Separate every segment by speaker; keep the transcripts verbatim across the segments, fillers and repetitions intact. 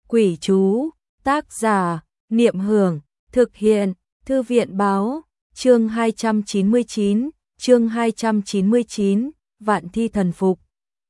Speaker 1: Quỷ chú, tác giả, Niệm Hưởng, thực hiện, Thư viện báo, chương hai trăm chín mươi chín, chương hai trăm chín mươi chín, Vạn Thi thần phục.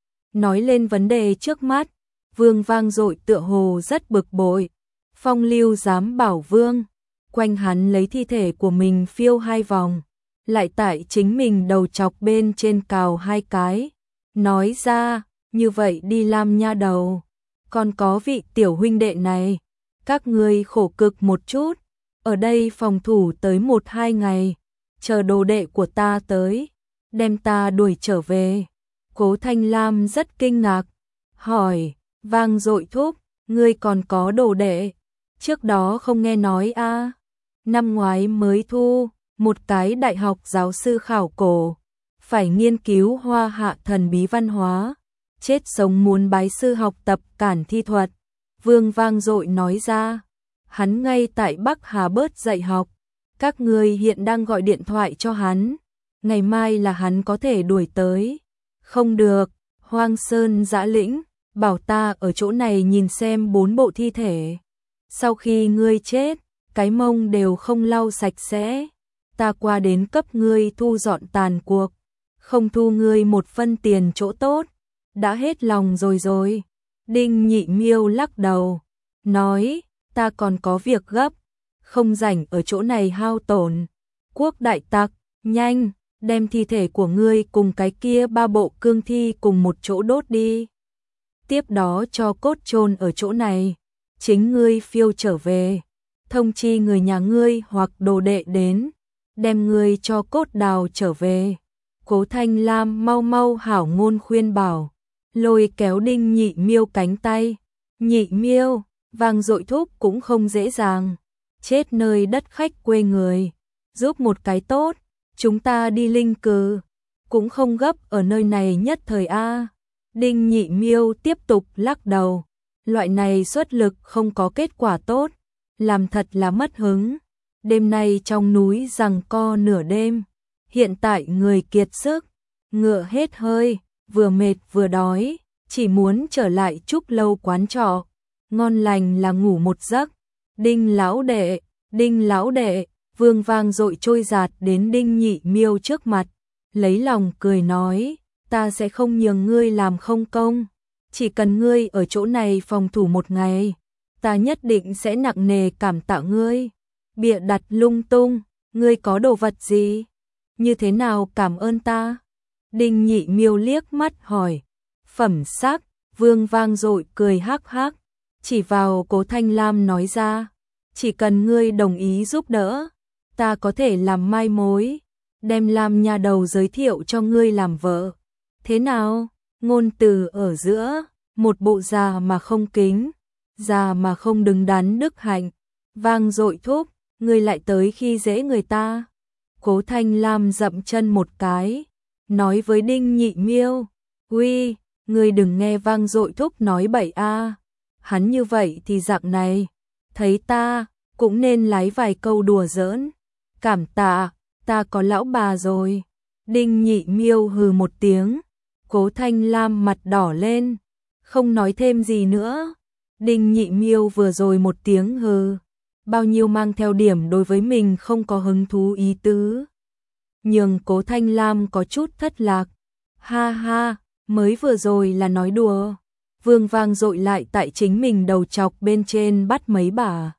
Speaker 1: Nói lên vấn đề trước mắt, Vương vang dội tựa hồ rất bực bội. Phong Lưu dám bảo Vương, quanh hắn lấy thi thể của mình phiêu hai vòng, lại tại chính mình đầu chọc bên trên cào hai cái. Nói ra, như vậy đi Lam nha đầu, còn có vị tiểu huynh đệ này, các ngươi khổ cực một chút, ở đây phòng thủ tới một hai ngày, chờ đồ đệ của ta tới, đem ta đuổi trở về. Cố Thanh Lam rất kinh ngạc, hỏi, vang dội thúc, ngươi còn có đồ đệ, trước đó không nghe nói a? À? Năm ngoái mới thu, một cái đại học giáo sư khảo cổ, phải nghiên cứu hoa hạ thần bí văn hóa, chết sống muốn bái sư học tập cản thi thuật. Vương vang dội nói ra, hắn ngay tại Bắc Hà Bớt dạy học, các ngươi hiện đang gọi điện thoại cho hắn, ngày mai là hắn có thể đuổi tới. Không được, Hoang Sơn Dã Lĩnh, bảo ta ở chỗ này nhìn xem bốn bộ thi thể. Sau khi ngươi chết, cái mông đều không lau sạch sẽ, ta qua đến cấp ngươi thu dọn tàn cuộc, không thu ngươi một phân tiền chỗ tốt, đã hết lòng rồi rồi. Đinh Nhị Miêu lắc đầu, nói, ta còn có việc gấp, không rảnh ở chỗ này hao tổn. Quốc đại tặc, nhanh, đem thi thể của ngươi cùng cái kia ba bộ cương thi cùng một chỗ đốt đi. Tiếp đó cho cốt chôn ở chỗ này, chính ngươi phiêu trở về, thông chi người nhà ngươi hoặc đồ đệ đến, đem ngươi cho cốt đào trở về. Cố Thanh Lam mau mau hảo ngôn khuyên bảo, lôi kéo Đinh Nhị Miêu cánh tay. Nhị Miêu, vang dội thúc cũng không dễ dàng, chết nơi đất khách quê người, giúp một cái tốt, chúng ta đi linh cừ, cũng không gấp ở nơi này nhất thời a. Đinh Nhị Miêu tiếp tục lắc đầu, loại này xuất lực không có kết quả tốt, làm thật là mất hứng. Đêm nay trong núi giằng co nửa đêm, hiện tại người kiệt sức, ngựa hết hơi, vừa mệt vừa đói, chỉ muốn trở lại Trúc Lâu quán trọ, ngon lành là ngủ một giấc. Đinh lão đệ, Đinh lão đệ, Vương vang dội trôi giạt đến Đinh Nhị Miêu trước mặt, lấy lòng cười nói, ta sẽ không nhường ngươi làm không công, chỉ cần ngươi ở chỗ này phòng thủ một ngày, ta nhất định sẽ nặng nề cảm tạ ngươi. Bịa đặt lung tung, ngươi có đồ vật gì? Như thế nào cảm ơn ta? Đinh Nhị Miêu liếc mắt hỏi. Phẩm sắc, Vương vang dội cười hắc hắc, chỉ vào Cố Thanh Lam nói ra, chỉ cần ngươi đồng ý giúp đỡ, ta có thể làm mai mối, đem Lam nha đầu giới thiệu cho ngươi làm vợ. Thế nào? Ngôn từ ở giữa, một bộ già mà không kính, già mà không đứng đắn đức hạnh. Vang dội thúc, ngươi lại tới khi dễ người ta. Cố Thanh Lam dậm chân một cái, nói với Đinh Nhị Miêu, uy, ngươi đừng nghe vang dội thúc nói bậy a, hắn như vậy thì dạng này, thấy ta, cũng nên lái vài câu đùa giỡn. Cảm tạ, ta có lão bà rồi. Đinh Nhị Miêu hừ một tiếng, Cố Thanh Lam mặt đỏ lên, không nói thêm gì nữa. Đinh Nhị Miêu vừa rồi một tiếng hừ, bao nhiêu mang theo điểm đối với mình không có hứng thú ý tứ, nhưng Cố Thanh Lam có chút thất lạc. Ha ha, mới vừa rồi là nói đùa. Vương vang dội lại tại chính mình đầu chọc bên trên bắt mấy bà.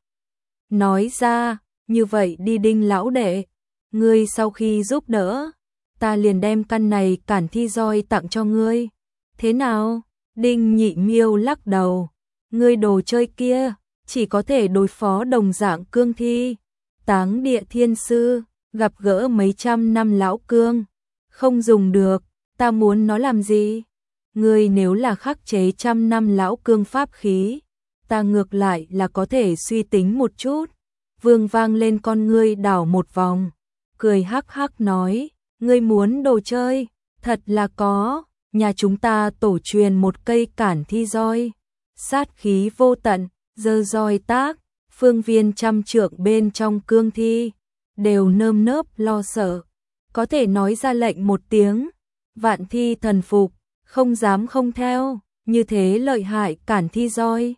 Speaker 1: Nói ra, như vậy đi Đinh lão đệ, ngươi sau khi giúp đỡ, ta liền đem căn này cản thi roi tặng cho ngươi. Thế nào? Đinh Nhị Miêu lắc đầu, ngươi đồ chơi kia chỉ có thể đối phó đồng dạng cương thi. Táng địa thiên sư, gặp gỡ mấy trăm năm lão cương, không dùng được, ta muốn nó làm gì? Ngươi nếu là khắc chế trăm năm lão cương pháp khí, ta ngược lại là có thể suy tính một chút. Vương vang lên con ngươi đảo một vòng, cười hắc hắc nói, ngươi muốn đồ chơi, thật là có, nhà chúng ta tổ truyền một cây cản thi roi, sát khí vô tận, giơ roi tác, phương viên trăm trượng bên trong cương thi, đều nơm nớp lo sợ, có thể nói ra lệnh một tiếng, vạn thi thần phục, không dám không theo, như thế lợi hại cản thi roi.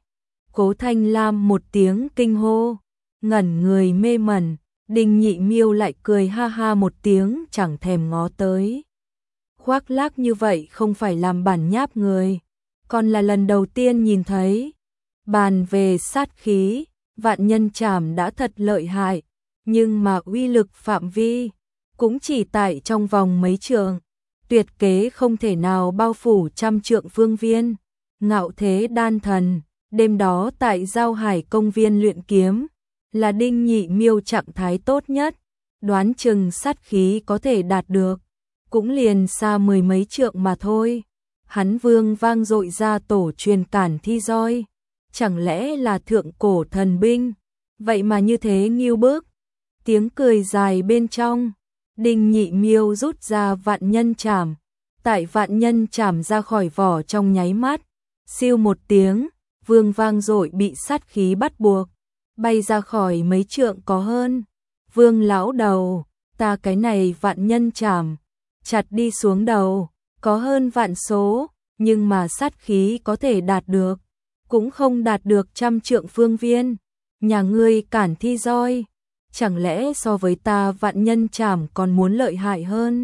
Speaker 1: Cố Thanh Lam một tiếng kinh hô, ngẩn người mê mẩn, Đinh Nhị Miêu lại cười ha ha một tiếng chẳng thèm ngó tới. Khoác lác như vậy không phải làm bản nháp người, còn là lần đầu tiên nhìn thấy. Bàn về sát khí, Vạn Nhân Trảm đã thật lợi hại, nhưng mà uy lực phạm vi cũng chỉ tại trong vòng mấy trượng, tuyệt kế không thể nào bao phủ trăm trượng phương viên. Ngạo Thế Đan Thần, đêm đó tại Giao Hải công viên luyện kiếm, là Đinh Nhị Miêu trạng thái tốt nhất, đoán chừng sát khí có thể đạt được, cũng liền xa mười mấy trượng mà thôi. Hắn vương vang dội ra tổ truyền cản thi roi, chẳng lẽ là thượng cổ thần binh, vậy mà như thế nghiêu bức. Tiếng cười dài bên trong, Đinh Nhị Miêu rút ra Vạn Nhân Trảm, tại Vạn Nhân Trảm ra khỏi vỏ trong nháy mắt, siêu một tiếng, vương vang dội bị sát khí bắt buộc, bay ra khỏi mấy trượng có hơn. Vương lão đầu, ta cái này Vạn Nhân Trảm, chặt đi xuống đầu, có hơn vạn số, nhưng mà sát khí có thể đạt được, cũng không đạt được trăm trượng phương viên. Nhà ngươi cản thi roi, chẳng lẽ so với ta Vạn Nhân Trảm còn muốn lợi hại hơn?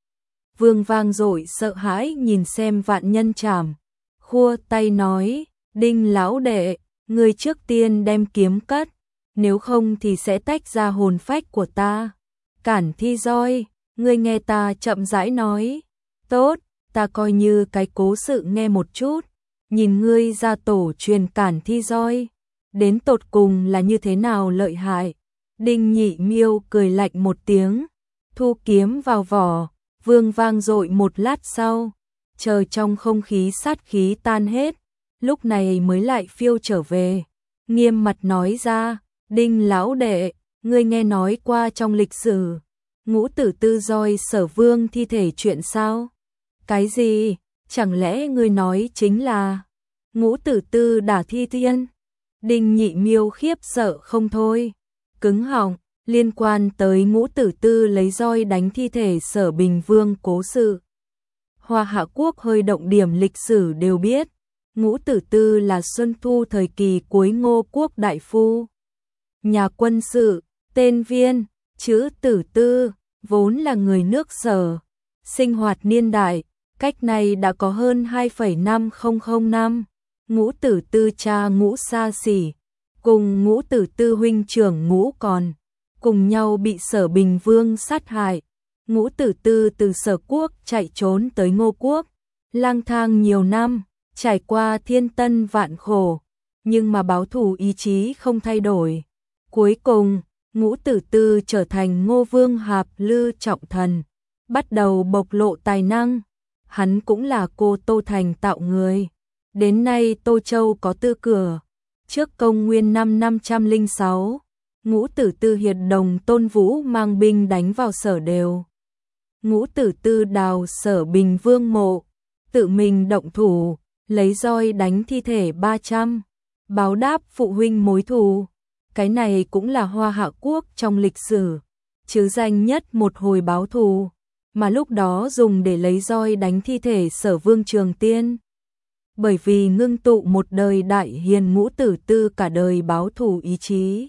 Speaker 1: Vương vang dội sợ hãi nhìn xem Vạn Nhân Trảm, khua tay nói, Đinh lão đệ, ngươi trước tiên đem kiếm cất, nếu không thì sẽ tách ra hồn phách của ta. Cản thi roi, ngươi nghe ta chậm rãi nói. Tốt, ta coi như cái cố sự nghe một chút, nhìn ngươi ra tổ truyền cản thi roi, đến tột cùng là như thế nào lợi hại. Đinh Nhị Miêu cười lạnh một tiếng, thu kiếm vào vỏ, vương vang dội một lát sau, chờ trong không khí sát khí tan hết, lúc này mới lại phiêu trở về, nghiêm mặt nói ra, Đinh lão đệ, ngươi nghe nói qua trong lịch sử, Ngũ Tử Tư roi Sở Vương thi thể chuyện sao? Cái gì? Chẳng lẽ ngươi nói chính là Ngũ Tử Tư đả thi tiên? Đinh Nhị Miêu khiếp sợ không thôi, cứng họng, liên quan tới Ngũ Tử Tư lấy roi đánh thi thể Sở Bình Vương cố sự. Hoa Hạ Quốc hơi động điểm lịch sử đều biết, Ngũ Tử Tư là Xuân Thu thời kỳ cuối Ngô Quốc đại phu. Nhà quân sự, tên Viên, chữ Tử Tư, vốn là người nước Sở, sinh hoạt niên đại, cách này đã có hơn hai phẩy năm không năm. Ngũ Tử Tư cha Ngũ Sa Sỉ, cùng Ngũ Tử Tư huynh trưởng Ngũ Còn, cùng nhau bị Sở Bình Vương sát hại. Ngũ Tử Tư từ Sở Quốc chạy trốn tới Ngô Quốc, lang thang nhiều năm, trải qua thiên tân vạn khổ, nhưng mà báo thù ý chí không thay đổi. Cuối cùng, Ngũ Tử Tư trở thành Ngô Vương Hạp Lư trọng thần, bắt đầu bộc lộ tài năng. Hắn cũng là cô Tô Thành tạo người. Đến nay Tô Châu có tư cửa. Trước công nguyên năm năm trăm lẻ sáu, Ngũ Tử Tư hiệt đồng Tôn Vũ mang binh đánh vào Sở Đều. Ngũ Tử Tư đào Sở Bình Vương mộ, tự mình động thủ, lấy roi đánh thi thể ba trăm, báo đáp phụ huynh mối thù. Cái này cũng là Hoa Hạ Quốc trong lịch sử, chứ danh nhất một hồi báo thù, mà lúc đó dùng để lấy roi đánh thi thể Sở Vương Trường Tiên. Bởi vì ngưng tụ một đời đại hiền Ngũ Tử Tư cả đời báo thù ý chí.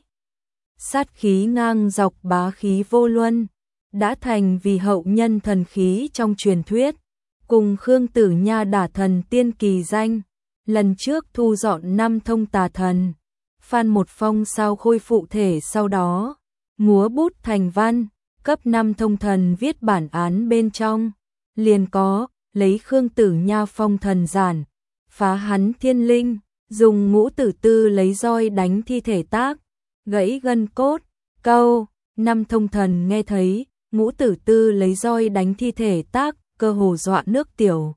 Speaker 1: Sát khí ngang dọc bá khí vô luân, đã thành vì hậu nhân thần khí trong truyền thuyết, cùng Khương Tử Nha đả thần tiên kỳ danh, lần trước thu dọn năm thông tà thần, Phan Một Phong sao khôi phụ thể sau đó, múa bút thành văn, cấp năm thông thần viết bản án bên trong, liền có, lấy Khương Tử Nha phong thần giản, phá hắn thiên linh, dùng Ngũ Tử Tư lấy roi đánh thi thể tác, gãy gân cốt, câu, năm thông thần nghe thấy, Ngũ Tử Tư lấy roi đánh thi thể tác, cơ hồ dọa nước tiểu.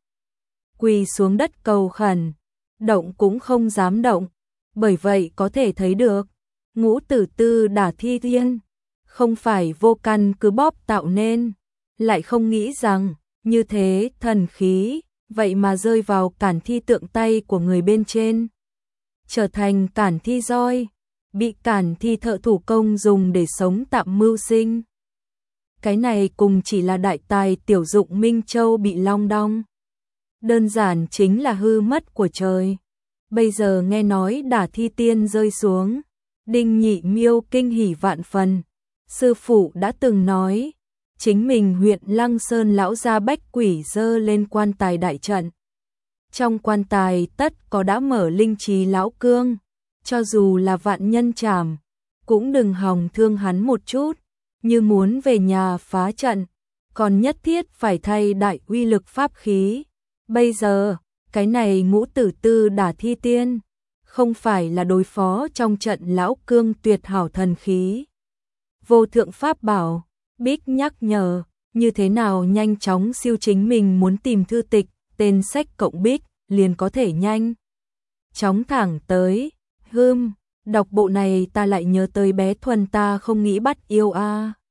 Speaker 1: Quỳ xuống đất cầu khẩn, động cũng không dám động, bởi vậy có thể thấy được, Ngũ Tử Tư đả thi tiên, không phải vô căn cứ bóp tạo nên, lại không nghĩ rằng, như thế thần khí, vậy mà rơi vào cản thi tượng tay của người bên trên, trở thành cản thi roi, bị cản thi thợ thủ công dùng để sống tạm mưu sinh. Cái này cùng chỉ là đại tài tiểu dụng Minh Châu bị long đong. Đơn giản chính là hư mất của trời. bây giờ nghe nói Đả Thi Tiên rơi xuống, Đinh Nhị Miêu kinh hỉ vạn phần. Sư phụ đã từng nói, chính mình huyện Lăng Sơn lão gia bách quỷ dơ lên quan tài đại trận. Trong quan tài tất có đã mở linh trí lão cương, cho dù là vạn nhân trảm, cũng đừng hòng thương hắn một chút, như muốn về nhà phá trận, còn nhất thiết phải thay đại uy lực pháp khí. Bây giờ, cái này Ngũ Tử Tư Đả Thi Tiên, không phải là đối phó trong trận lão cương tuyệt hảo thần khí. Vô thượng pháp bảo, Bích nhắc nhở, như thế nào nhanh chóng siêu chính mình muốn tìm thư tịch, tên sách cộng Bích, liền có thể nhanh chóng thẳng tới. Hưm, đọc bộ này ta lại nhớ tới bé Thuần ta không nghĩ bắt yêu a.